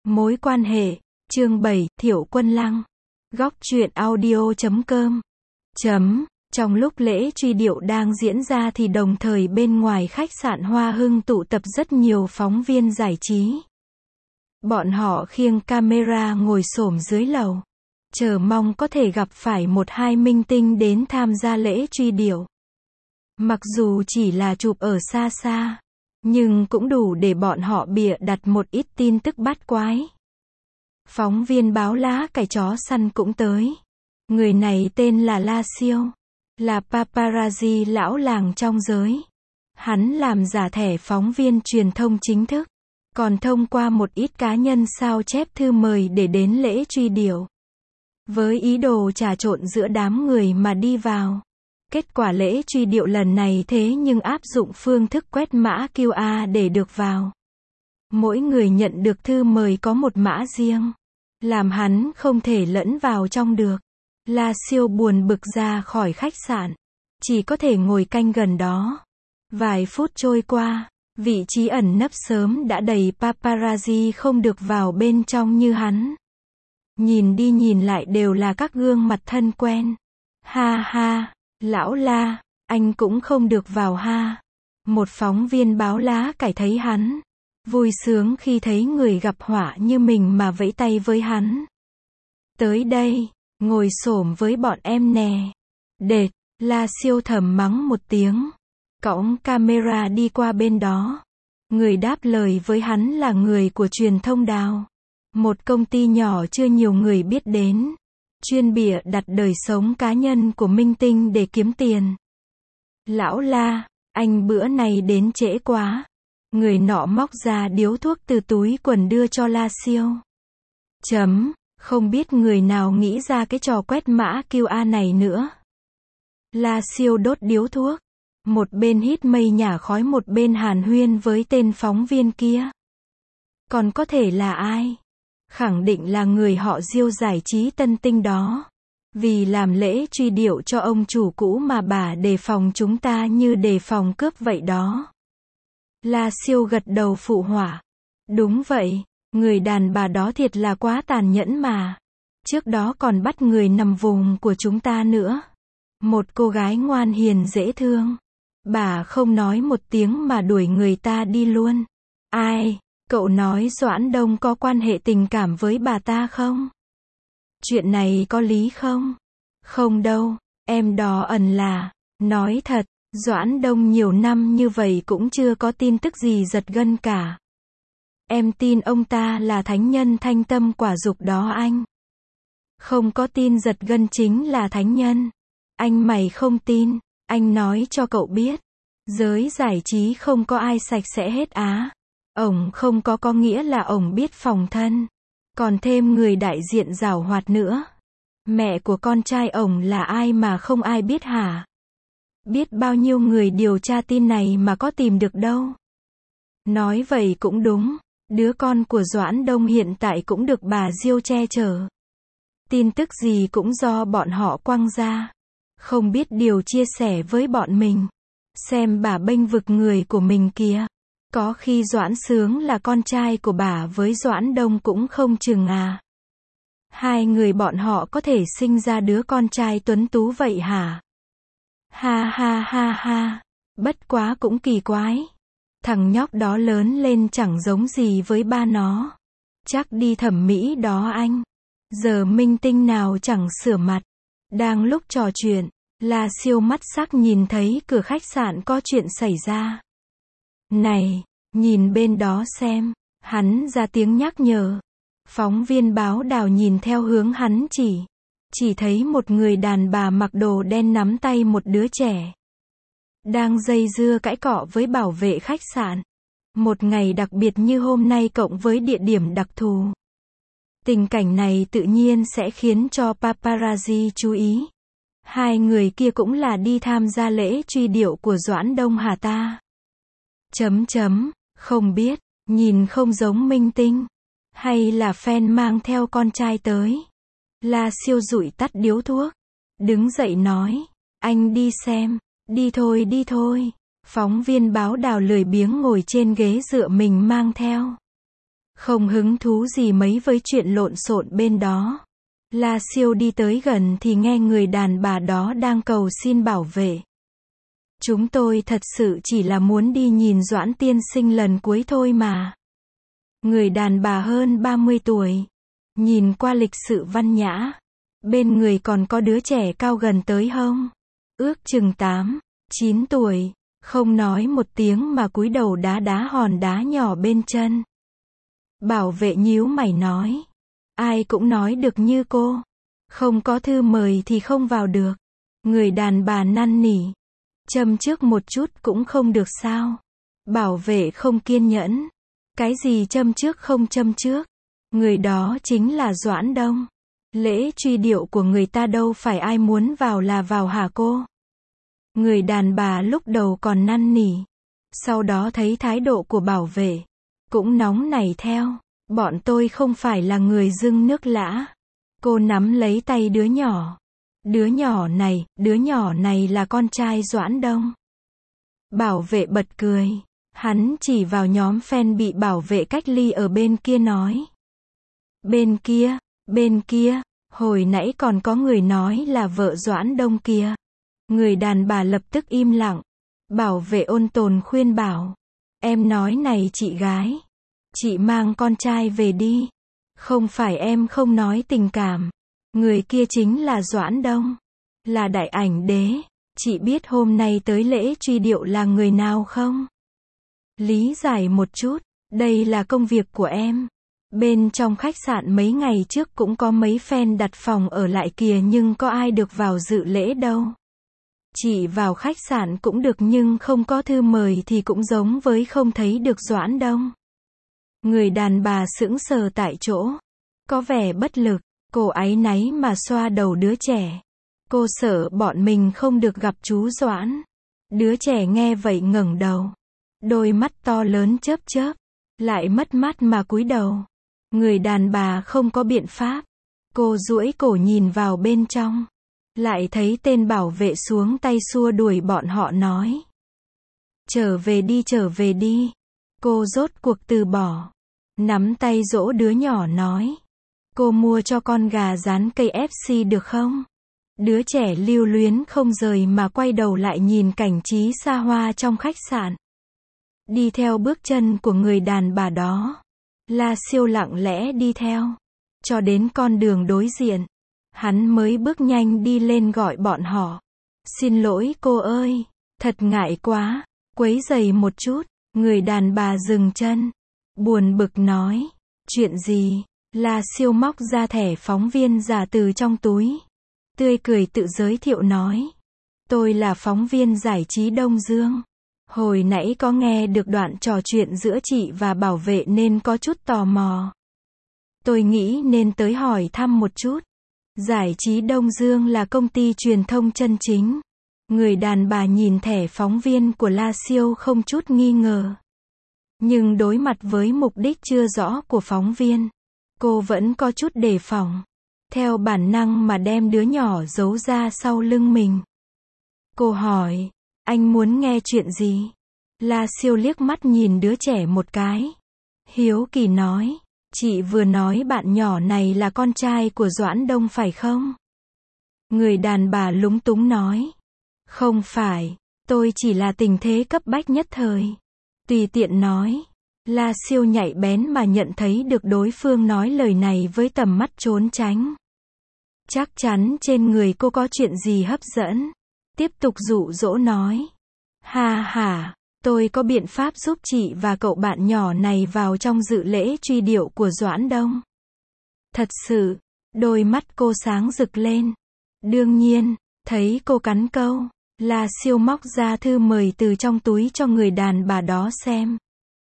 Mối quan hệ, chương 7, Thiệu Quân Lăng. Góc truyện audio.com. Trong lúc lễ truy điệu đang diễn ra thì đồng thời bên ngoài khách sạn Hoa Hưng tụ tập rất nhiều phóng viên giải trí. Bọn họ khiêng camera ngồi xổm dưới lầu, chờ mong có thể gặp phải một hai minh tinh đến tham gia lễ truy điệu. Mặc dù chỉ là chụp ở xa xa, nhưng cũng đủ để bọn họ bịa đặt một ít tin tức bát quái. Phóng viên báo lá cải chó săn cũng tới. Người này tên là La Siêu, là paparazzi lão làng trong giới. Hắn làm giả thẻ phóng viên truyền thông chính thức, còn thông qua một ít cá nhân sao chép thư mời để đến lễ truy điệu, với ý đồ trà trộn giữa đám người mà đi vào. Kết quả lễ truy điệu lần này thế nhưng áp dụng phương thức quét mã QR để được vào. Mỗi người nhận được thư mời có một mã riêng, làm hắn không thể lẫn vào trong được. La Siêu buồn bực ra khỏi khách sạn, chỉ có thể ngồi canh gần đó. Vài phút trôi qua, vị trí ẩn nấp sớm đã đầy paparazzi không được vào bên trong như hắn. Nhìn đi nhìn lại đều là các gương mặt thân quen. Ha ha, lão La, anh cũng không được vào ha. Một phóng viên báo lá cải thấy hắn vui sướng khi thấy người gặp họa như mình mà vẫy tay với hắn. Tới đây, ngồi xổm với bọn em nè. Đệt, La Siêu thầm mắng một tiếng, cõng camera đi qua bên đó. Người đáp lời với hắn là người của truyền thông Đào, một công ty nhỏ chưa nhiều người biết đến, chuyên bịa đặt đời sống cá nhân của minh tinh để kiếm tiền. Lão La, anh bữa này đến trễ quá. Người nọ móc ra điếu thuốc từ túi quần đưa cho La Siêu. Không biết người nào nghĩ ra cái trò quét mã QR này nữa. La Siêu đốt điếu thuốc, một bên hít mây nhả khói một bên hàn huyên với tên phóng viên kia. Còn có thể là ai? Khẳng định là người họ Diêu giải trí Tân Tinh đó. Vì làm lễ truy điệu cho ông chủ cũ mà bà đề phòng chúng ta như đề phòng cướp vậy đó. La Siêu gật đầu phụ họa. Đúng vậy, người đàn bà đó thiệt là quá tàn nhẫn mà. Trước đó còn bắt người nằm vùng của chúng ta nữa. Một cô gái ngoan hiền dễ thương. Bà không nói một tiếng mà đuổi người ta đi luôn. Ai, cậu nói Doãn Đông có quan hệ tình cảm với bà ta không? Chuyện này có lý không? Không đâu, em đò ẩn là, nói thật, Doãn Đông nhiều năm như vậy cũng chưa có tin tức gì giật gân cả. Em tin ông ta là thánh nhân thanh tâm quả dục đó anh. Không có tin giật gân chính là thánh nhân. Anh mày không tin, anh nói cho cậu biết. Giới giải trí không có ai sạch sẽ hết á. Ổng không có nghĩa là ổng biết phòng thân. Còn thêm người đại diện giảo hoạt nữa. Mẹ của con trai ổng là ai mà không ai biết hả? Biết bao nhiêu người điều tra tin này mà có tìm được đâu. Nói vậy cũng đúng, đứa con của Doãn Đông hiện tại cũng được bà Diêu che chở. Tin tức gì cũng do bọn họ quăng ra. Không biết điều chia sẻ với bọn mình. Xem bà bênh vực người của mình kìa. Có khi Doãn Sướng là con trai của bà với Doãn Đông cũng không chừng à. Hai người bọn họ có thể sinh ra đứa con trai tuấn tú vậy hả? Ha ha ha ha, bất quá cũng kỳ quái. Thằng nhóc đó lớn lên chẳng giống gì với ba nó. Chắc đi thẩm mỹ đó anh. Giờ minh tinh nào chẳng sửa mặt. Đang lúc trò chuyện, La Siêu mắt sắc nhìn thấy cửa khách sạn có chuyện xảy ra. Này, nhìn bên đó xem. Hắn ra tiếng nhắc nhở. Phóng viên báo Đào nhìn theo hướng hắn chỉ thấy một người đàn bà mặc đồ đen nắm tay một đứa trẻ. Đang dây dưa cãi cọ với bảo vệ khách sạn. Một ngày đặc biệt như hôm nay cộng với địa điểm đặc thù. Tình cảnh này tự nhiên sẽ khiến cho paparazzi chú ý. Hai người kia cũng là đi tham gia lễ truy điệu của Doãn Đông hả ta? Không biết, nhìn không giống minh tinh. Hay là fan mang theo con trai tới. La Siêu dụi tắt điếu thuốc, đứng dậy nói, anh đi xem. Đi thôi. Phóng viên báo Đào lười biếng ngồi trên ghế dựa mình mang theo. Không hứng thú gì mấy với chuyện lộn xộn bên đó. La Siêu đi tới gần thì nghe người đàn bà đó đang cầu xin bảo vệ. Chúng tôi thật sự chỉ là muốn đi nhìn Doãn tiên sinh lần cuối thôi mà. Người đàn bà hơn 30 tuổi. Nhìn qua lịch sự văn nhã. Bên người còn có đứa trẻ cao gần tới hông. Ước chừng 8, 9 tuổi. Không nói một tiếng mà cúi đầu đá đá hòn đá nhỏ bên chân. Bảo vệ nhíu mày nói. Ai cũng nói được như cô. Không có thư mời thì không vào được. Người đàn bà năn nỉ. Châm trước một chút cũng không được sao. Bảo vệ không kiên nhẫn. Cái gì châm trước không châm trước. Người đó chính là Doãn Đông. Lễ truy điệu của người ta đâu phải ai muốn vào là vào hả cô? Người đàn bà lúc đầu còn năn nỉ. Sau đó thấy thái độ của bảo vệ. Cũng nóng nảy theo. Bọn tôi không phải là người dưng nước lã. Cô nắm lấy tay đứa nhỏ. Đứa nhỏ này là con trai Doãn Đông. Bảo vệ bật cười. Hắn chỉ vào nhóm fan bị bảo vệ cách ly ở bên kia nói. Bên kia, hồi nãy còn có người nói là vợ Doãn Đông kia. Người đàn bà lập tức im lặng. Bảo vệ ôn tồn khuyên bảo. Em nói này chị gái. Chị mang con trai về đi. Không phải em không nói tình cảm. Người kia chính là Doãn Đông. Là đại ảnh đế. Chị biết hôm nay tới lễ truy điệu là người nào không? Lý giải một chút. Đây là công việc của em. Bên trong khách sạn mấy ngày trước cũng có mấy fan đặt phòng ở lại kìa nhưng có ai được vào dự lễ đâu. Chị vào khách sạn cũng được nhưng không có thư mời thì cũng giống với không thấy được Doãn Đông. Người đàn bà sững sờ tại chỗ. Có vẻ bất lực. Cô áy náy mà xoa đầu đứa trẻ. Cô sợ bọn mình không được gặp chú Doãn. Đứa trẻ nghe vậy ngẩng đầu. Đôi mắt to lớn chớp chớp. Lại mất mát mà cúi đầu. Người đàn bà không có biện pháp. Cô duỗi cổ nhìn vào bên trong. Lại thấy tên bảo vệ xuống tay xua đuổi bọn họ nói. Trở về đi. Cô rốt cuộc từ bỏ. Nắm tay dỗ đứa nhỏ nói. Cô mua cho con gà rán KFC được không? Đứa trẻ lưu luyến không rời mà quay đầu lại nhìn cảnh trí xa hoa trong khách sạn. Đi theo bước chân của người đàn bà đó. La Siêu lặng lẽ đi theo. Cho đến con đường đối diện. Hắn mới bước nhanh đi lên gọi bọn họ. Xin lỗi cô ơi. Thật ngại quá. Quấy rầy một chút. Người đàn bà dừng chân. Buồn bực nói. Chuyện gì? La Siêu móc ra thẻ phóng viên giả từ trong túi. Tươi cười tự giới thiệu nói. Tôi là phóng viên giải trí Đông Dương. Hồi nãy có nghe được đoạn trò chuyện giữa chị và bảo vệ nên có chút tò mò. Tôi nghĩ nên tới hỏi thăm một chút. Giải trí Đông Dương là công ty truyền thông chân chính. Người đàn bà nhìn thẻ phóng viên của La Siêu không chút nghi ngờ. Nhưng đối mặt với mục đích chưa rõ của phóng viên, cô vẫn có chút đề phòng. Theo bản năng mà đem đứa nhỏ giấu ra sau lưng mình. Cô hỏi, anh muốn nghe chuyện gì? La Siêu liếc mắt nhìn đứa trẻ một cái. Hiếu kỳ nói, chị vừa nói bạn nhỏ này là con trai của Doãn Đông phải không? Người đàn bà lúng túng nói. Không phải, tôi chỉ là tình thế cấp bách nhất thời. Tùy tiện nói. La Siêu nhạy bén mà nhận thấy được đối phương nói lời này với tầm mắt trốn tránh. Chắc chắn trên người cô có chuyện gì hấp dẫn. Tiếp tục dụ dỗ nói. Ha ha, tôi có biện pháp giúp chị và cậu bạn nhỏ này vào trong dự lễ truy điệu của Doãn Đông. Thật sự, đôi mắt cô sáng rực lên. Đương nhiên, thấy cô cắn câu, La Siêu móc ra thư mời từ trong túi cho người đàn bà đó xem.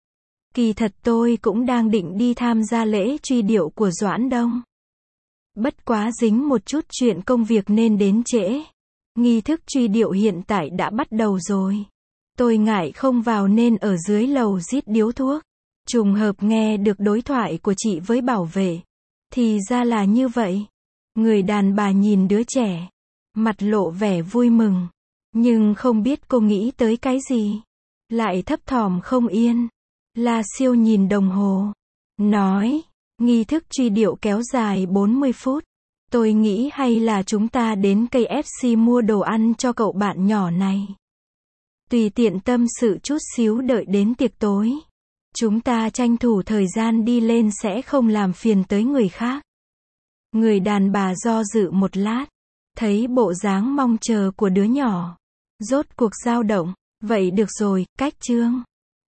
Kỳ thật tôi cũng đang định đi tham gia lễ truy điệu của Doãn Đông. Bất quá dính một chút chuyện công việc nên đến trễ. Nghi thức truy điệu hiện tại đã bắt đầu rồi. Tôi ngại không vào nên ở dưới lầu rít điếu thuốc. Trùng hợp nghe được đối thoại của chị với bảo vệ. Thì ra là như vậy. Người đàn bà nhìn đứa trẻ. Mặt lộ vẻ vui mừng. Nhưng không biết cô nghĩ tới cái gì. Lại thấp thỏm không yên. La Siêu nhìn đồng hồ. nói. Nghi thức truy điệu kéo dài 40 phút. Tôi nghĩ hay là chúng ta đến KFC mua đồ ăn cho cậu bạn nhỏ này. Tùy tiện tâm sự chút xíu đợi đến tiệc tối. Chúng ta tranh thủ thời gian đi lên sẽ không làm phiền tới người khác. Người đàn bà do dự một lát. Thấy bộ dáng mong chờ của đứa nhỏ. Rốt cuộc dao động. Vậy được rồi, cách chương.